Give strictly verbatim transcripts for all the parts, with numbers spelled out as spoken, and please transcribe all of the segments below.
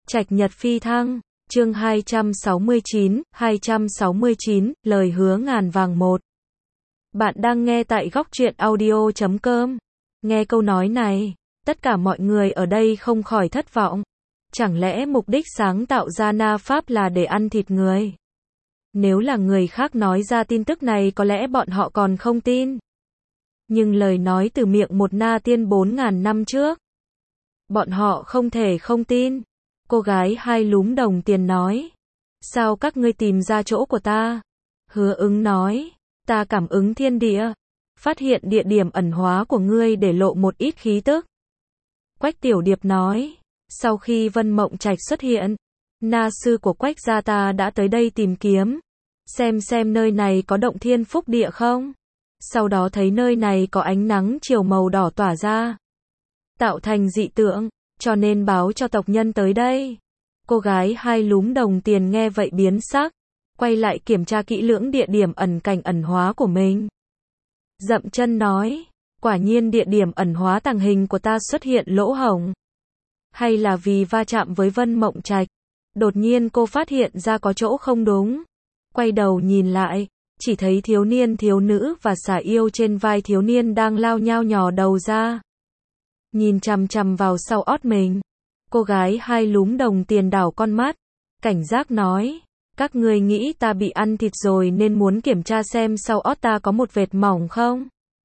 Trạch Nhật Phi Thăng, chương hai trăm sáu mươi chín, hai trăm sáu mươi chín, lời hứa ngàn vàng một. Bạn đang nghe tại góc truyện audio chấm com. Nghe câu nói này, tất cả mọi người ở đây không khỏi thất vọng. Chẳng lẽ mục đích sáng tạo ra na pháp là để ăn thịt người? Nếu là người khác nói ra tin tức này có lẽ bọn họ còn không tin. Nhưng lời nói từ miệng một na tiên bốn ngàn năm trước, bọn họ không thể không tin. Cô gái hai lúm đồng tiền nói. Sao các ngươi tìm ra chỗ của ta? Hứa Ứng nói. Ta cảm ứng thiên địa. Phát hiện địa điểm ẩn hóa của ngươi để lộ một ít khí tức. Quách Tiểu Điệp nói. Sau khi Vân Mộng Trạch xuất hiện, na sư của Quách gia ta đã tới đây tìm kiếm. Xem xem nơi này có động thiên phúc địa không? Sau đó thấy nơi này có ánh nắng chiều màu đỏ tỏa ra, tạo thành dị tượng, cho nên báo cho tộc nhân tới đây. Cô gái hai lúm đồng tiền nghe vậy biến sắc, quay lại kiểm tra kỹ lưỡng địa điểm ẩn cảnh ẩn hóa của mình. Dậm chân nói, quả nhiên địa điểm ẩn hóa tàng hình của ta xuất hiện lỗ hổng. Hay là vì va chạm với Vân Mộng Trạch, đột nhiên cô phát hiện ra có chỗ không đúng. Quay đầu nhìn lại, chỉ thấy thiếu niên thiếu nữ và xà yêu trên vai thiếu niên đang lao nhao nhò đầu ra, nhìn chằm chằm vào sau ót mình. Cô gái hai lúm đồng tiền đảo con mắt, cảnh giác nói, các ngươi nghĩ ta bị ăn thịt rồi nên muốn kiểm tra xem sau ót ta có một vệt mỏng không?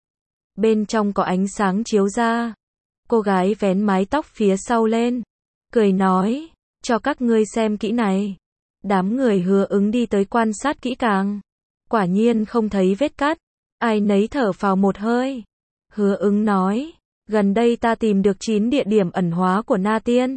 Bên trong có ánh sáng chiếu ra. Cô gái vén mái tóc phía sau lên, cười nói, cho các ngươi xem kỹ này. Đám người Hứa Ứng đi tới quan sát kỹ càng. Quả nhiên không thấy vết cắt, ai nấy thở phào một hơi. Hứa Ứng nói, gần đây ta tìm được chín địa điểm ẩn hóa của na tiên.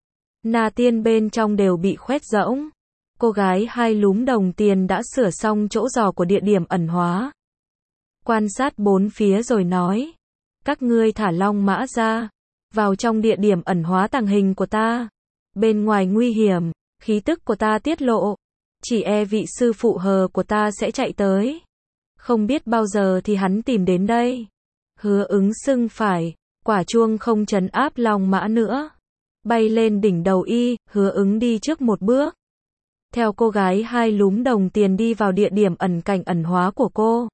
Na tiên bên trong đều bị khoét rỗng. Cô gái hai lúm đồng tiền đã sửa xong chỗ dò của địa điểm ẩn hóa. Quan sát bốn phía rồi nói, các ngươi thả long mã ra, vào trong địa điểm ẩn hóa tàng hình của ta. Bên ngoài nguy hiểm, khí tức của ta tiết lộ, chỉ e vị sư phụ hờ của ta sẽ chạy tới. Không biết bao giờ thì hắn tìm đến đây. Hứa Ứng sưng phải, quả chuông không trấn áp long mã nữa. Bay lên đỉnh đầu y, Hứa Ứng đi trước một bước. Theo cô gái hai lúm đồng tiền đi vào địa điểm ẩn cảnh ẩn hóa của cô.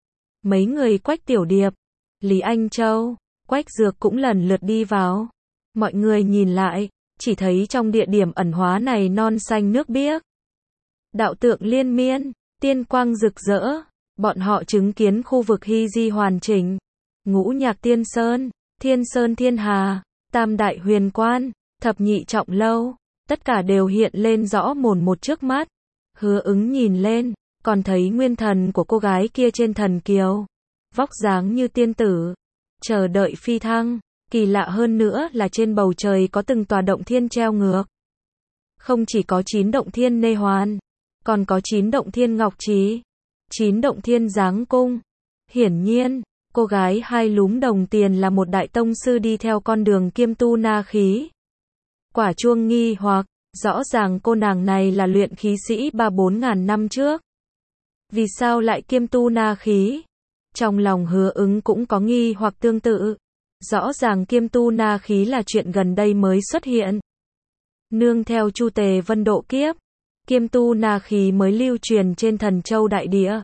Mấy người Quách Tiểu Điệp, Lý Anh Châu, Quách Dược cũng lần lượt đi vào. Mọi người nhìn lại, chỉ thấy trong địa điểm ẩn hóa này non xanh nước biếc, đạo tượng liên miên, tiên quang rực rỡ. Bọn họ chứng kiến khu vực hy di hoàn chỉnh, ngũ nhạc tiên sơn, thiên sơn thiên hà, tam đại huyền quan, thập nhị trọng lâu, tất cả đều hiện lên rõ mồn một trước mắt. Hứa Ứng nhìn lên, còn thấy nguyên thần của cô gái kia trên thần kiều, vóc dáng như tiên tử, chờ đợi phi thăng. Kỳ lạ hơn nữa là trên bầu trời có từng tòa động thiên treo ngược. Không chỉ có chín động thiên nê hoàn, còn có chín động thiên ngọc trí, chín động thiên giáng cung. Hiển nhiên, cô gái hai lúm đồng tiền là một đại tông sư đi theo con đường kiêm tu na khí. Quả chuông nghi hoặc, rõ ràng cô nàng này là luyện khí sĩ ba bốn ngàn năm trước. Vì sao lại kiêm tu na khí? Trong lòng Hứa Ứng cũng có nghi hoặc tương tự. Rõ ràng kiêm tu na khí là chuyện gần đây mới xuất hiện. Nương theo Chu Tề Vân độ kiếp, kiêm tu na khí mới lưu truyền trên Thần Châu đại địa.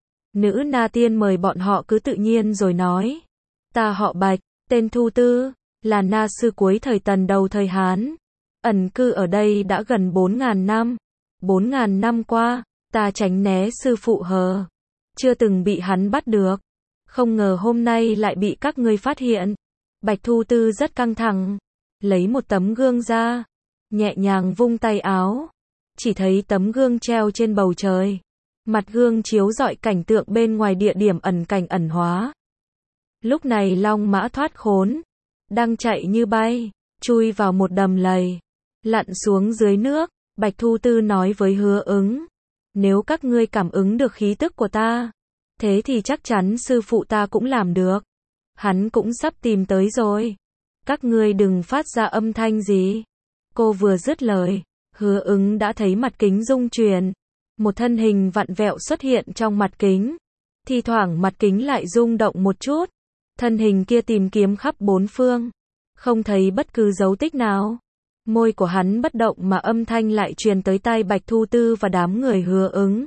Nữ na tiên mời bọn họ cứ tự nhiên rồi nói. Ta họ Bạch, tên Thu Tư, là na sư cuối thời Tần đầu thời Hán. Ẩn cư ở đây đã gần bốn ngàn năm. bốn ngàn năm qua, ta tránh né sư phụ hờ, chưa từng bị hắn bắt được. Không ngờ hôm nay lại bị các ngươi phát hiện. Bạch Thu Tư rất căng thẳng, lấy một tấm gương ra, nhẹ nhàng vung tay áo, chỉ thấy tấm gương treo trên bầu trời. Mặt gương chiếu rọi cảnh tượng bên ngoài địa điểm ẩn cảnh ẩn hóa. Lúc này long mã thoát khốn, đang chạy như bay, chui vào một đầm lầy, lặn xuống dưới nước. Bạch Thu Tư nói với Hứa Ứng, nếu các ngươi cảm ứng được khí tức của ta, thế thì chắc chắn sư phụ ta cũng làm được. Hắn cũng sắp tìm tới rồi. Các ngươi đừng phát ra âm thanh gì. Cô vừa dứt lời, Hứa Ứng đã thấy mặt kính rung chuyển. Một thân hình vặn vẹo xuất hiện trong mặt kính. Thi thoảng mặt kính lại rung động một chút. Thân hình kia tìm kiếm khắp bốn phương, không thấy bất cứ dấu tích nào. Môi của hắn bất động mà âm thanh lại truyền tới tai Bạch Thu Tư và đám người Hứa Ứng.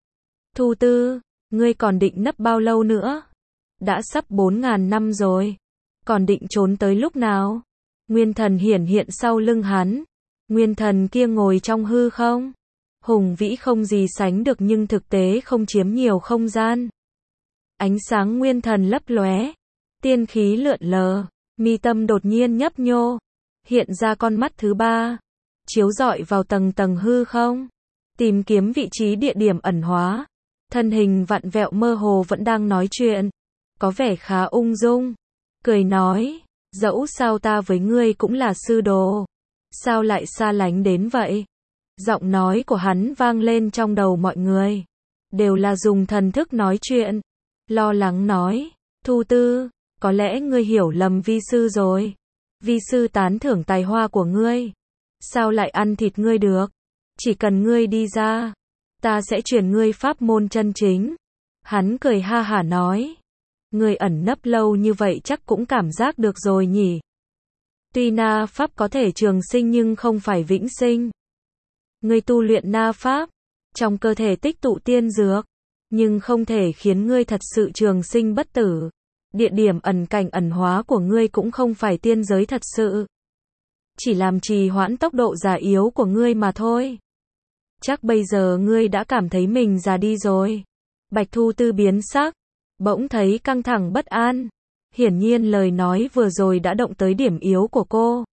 Thu Tư, ngươi còn định nấp bao lâu nữa? Đã sắp bốn ngàn năm rồi. Còn định trốn tới lúc nào? Nguyên thần hiển hiện sau lưng hắn. Nguyên thần kia ngồi trong hư không. Hùng vĩ không gì sánh được nhưng thực tế không chiếm nhiều không gian. Ánh sáng nguyên thần lấp lóe. Tiên khí lượn lờ. Mi tâm đột nhiên nhấp nhô. Hiện ra con mắt thứ ba. Chiếu rọi vào tầng tầng hư không. Tìm kiếm vị trí địa điểm ẩn hóa. Thân hình vặn vẹo mơ hồ vẫn đang nói chuyện. Có vẻ khá ung dung. Cười nói. Dẫu sao ta với ngươi cũng là sư đồ. Sao lại xa lánh đến vậy? Giọng nói của hắn vang lên trong đầu mọi người. Đều là dùng thần thức nói chuyện. Lo lắng nói. Thu Tư, có lẽ ngươi hiểu lầm vi sư rồi. Vi sư tán thưởng tài hoa của ngươi. Sao lại ăn thịt ngươi được? Chỉ cần ngươi đi ra, ta sẽ truyền ngươi pháp môn chân chính. Hắn cười ha hả nói. Ngươi ẩn nấp lâu như vậy chắc cũng cảm giác được rồi nhỉ. Tuy na pháp có thể trường sinh nhưng không phải vĩnh sinh. Ngươi tu luyện na pháp, trong cơ thể tích tụ tiên dược, nhưng không thể khiến ngươi thật sự trường sinh bất tử. Địa điểm ẩn cảnh ẩn hóa của ngươi cũng không phải tiên giới thật sự. Chỉ làm trì hoãn tốc độ già yếu của ngươi mà thôi. Chắc bây giờ ngươi đã cảm thấy mình già đi rồi. Bạch Thu Tư biến sắc, bỗng thấy căng thẳng bất an. Hiển nhiên lời nói vừa rồi đã động tới điểm yếu của cô.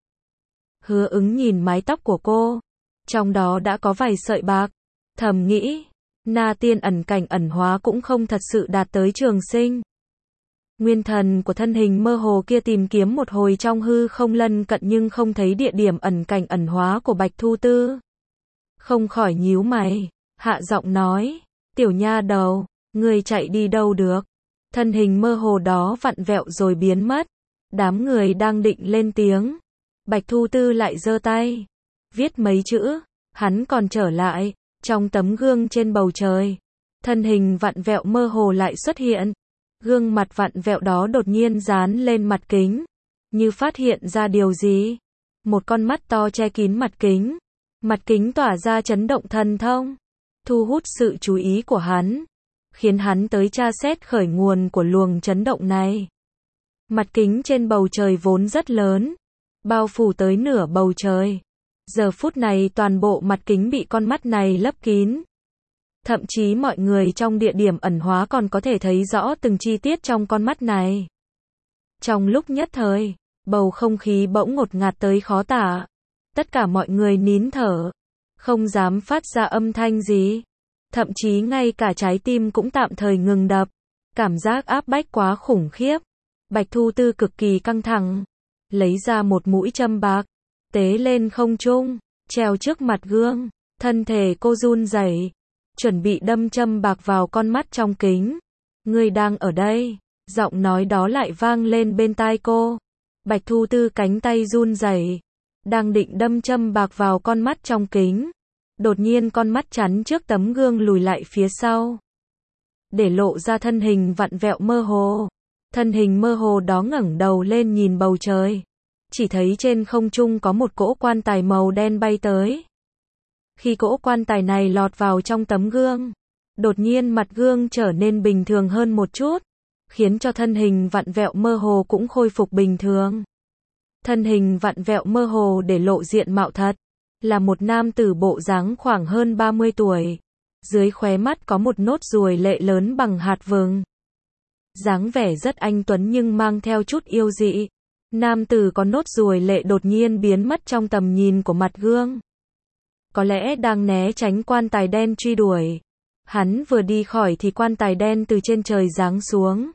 Hứa Ứng nhìn mái tóc của cô, trong đó đã có vài sợi bạc, thầm nghĩ, na tiên ẩn cảnh ẩn hóa cũng không thật sự đạt tới trường sinh. Nguyên thần của thân hình mơ hồ kia tìm kiếm một hồi trong hư không lân cận nhưng không thấy địa điểm ẩn cảnh ẩn hóa của Bạch Thu Tư. Không khỏi nhíu mày, hạ giọng nói, tiểu nha đầu, ngươi chạy đi đâu được? Thân hình mơ hồ đó vặn vẹo rồi biến mất. Đám người đang định lên tiếng. Bạch Thu Tư lại giơ tay, viết mấy chữ, hắn còn trở lại, trong tấm gương trên bầu trời. Thân hình vặn vẹo mơ hồ lại xuất hiện. Gương mặt vặn vẹo đó đột nhiên dán lên mặt kính, như phát hiện ra điều gì. Một con mắt to che kín mặt kính. Mặt kính tỏa ra chấn động thần thông, thu hút sự chú ý của hắn, khiến hắn tới tra xét khởi nguồn của luồng chấn động này. Mặt kính trên bầu trời vốn rất lớn, bao phủ tới nửa bầu trời. Giờ phút này toàn bộ mặt kính bị con mắt này lấp kín. Thậm chí mọi người trong địa điểm ẩn hóa còn có thể thấy rõ từng chi tiết trong con mắt này. Trong lúc nhất thời, bầu không khí bỗng ngột ngạt tới khó tả. Tất cả mọi người nín thở, không dám phát ra âm thanh gì. Thậm chí ngay cả trái tim cũng tạm thời ngừng đập. Cảm giác áp bách quá khủng khiếp. Bạch Thu Tư cực kỳ căng thẳng, lấy ra một mũi châm bạc, tế lên không trung, treo trước mặt gương. Thân thể cô run rẩy, chuẩn bị đâm châm bạc vào con mắt trong kính. Ngươi đang ở đây, giọng nói đó lại vang lên bên tai cô. Bạch Thu Tư cánh tay run rẩy, đang định đâm châm bạc vào con mắt trong kính. Đột nhiên con mắt chắn trước tấm gương lùi lại phía sau, để lộ ra thân hình vặn vẹo mơ hồ. Thân hình mơ hồ đó ngẩng đầu lên nhìn bầu trời. Chỉ thấy trên không trung có một cỗ quan tài màu đen bay tới. Khi cỗ quan tài này lọt vào trong tấm gương, đột nhiên mặt gương trở nên bình thường hơn một chút, khiến cho thân hình vặn vẹo mơ hồ cũng khôi phục bình thường. Thân hình vặn vẹo mơ hồ để lộ diện mạo thật, là một nam tử bộ dáng khoảng hơn ba mươi tuổi. Dưới khóe mắt có một nốt ruồi lệ lớn bằng hạt vừng. Dáng vẻ rất anh tuấn nhưng mang theo chút yêu dị. Nam tử có nốt ruồi lệ đột nhiên biến mất trong tầm nhìn của mặt gương. Có lẽ đang né tránh quan tài đen truy đuổi. Hắn vừa đi khỏi thì quan tài đen từ trên trời giáng xuống,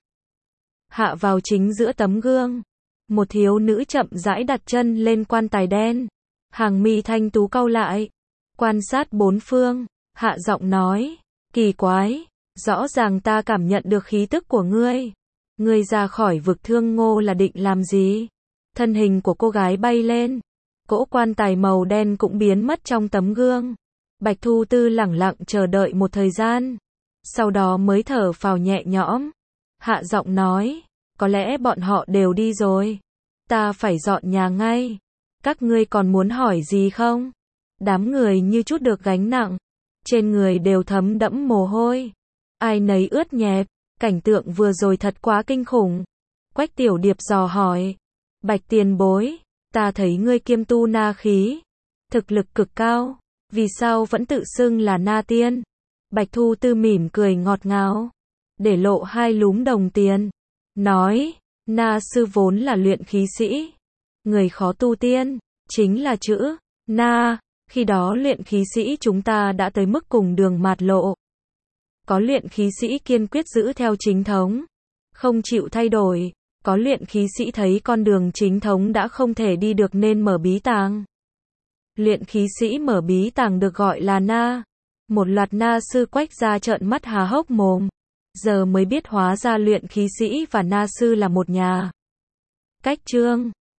hạ vào chính giữa tấm gương. Một thiếu nữ chậm rãi đặt chân lên quan tài đen. Hàng mi thanh tú cau lại, quan sát bốn phương, hạ giọng nói, kỳ quái, rõ ràng ta cảm nhận được khí tức của ngươi. Ngươi ra khỏi vực Thương Ngô là định làm gì? Thân hình của cô gái bay lên, cỗ quan tài màu đen cũng biến mất trong tấm gương. Bạch Thu Tư lẳng lặng chờ đợi một thời gian, sau đó mới thở phào nhẹ nhõm. Hạ giọng nói, có lẽ bọn họ đều đi rồi. Ta phải dọn nhà ngay. Các ngươi còn muốn hỏi gì không? Đám người như chút được gánh nặng. Trên người đều thấm đẫm mồ hôi. Ai nấy ướt nhẹp. Cảnh tượng vừa rồi thật quá kinh khủng. Quách Tiểu Điệp dò hỏi. Bạch tiền bối, ta thấy ngươi kiêm tu na khí. Thực lực cực cao. Vì sao vẫn tự xưng là na tiên? Bạch Thu Tư mỉm cười ngọt ngào. Để lộ hai lúm đồng tiền. Nói, na sư vốn là luyện khí sĩ. Người khó tu tiên, chính là chữ na. Khi đó luyện khí sĩ chúng ta đã tới mức cùng đường mạt lộ. Có luyện khí sĩ kiên quyết giữ theo chính thống, không chịu thay đổi. Có luyện khí sĩ thấy con đường chính thống đã không thể đi được nên mở bí tàng. Luyện khí sĩ mở bí tàng được gọi là na. Một loạt na sư Quách ra trợn mắt há hốc mồm. Giờ mới biết hóa ra luyện khí sĩ và na sư là một nhà. Cách chương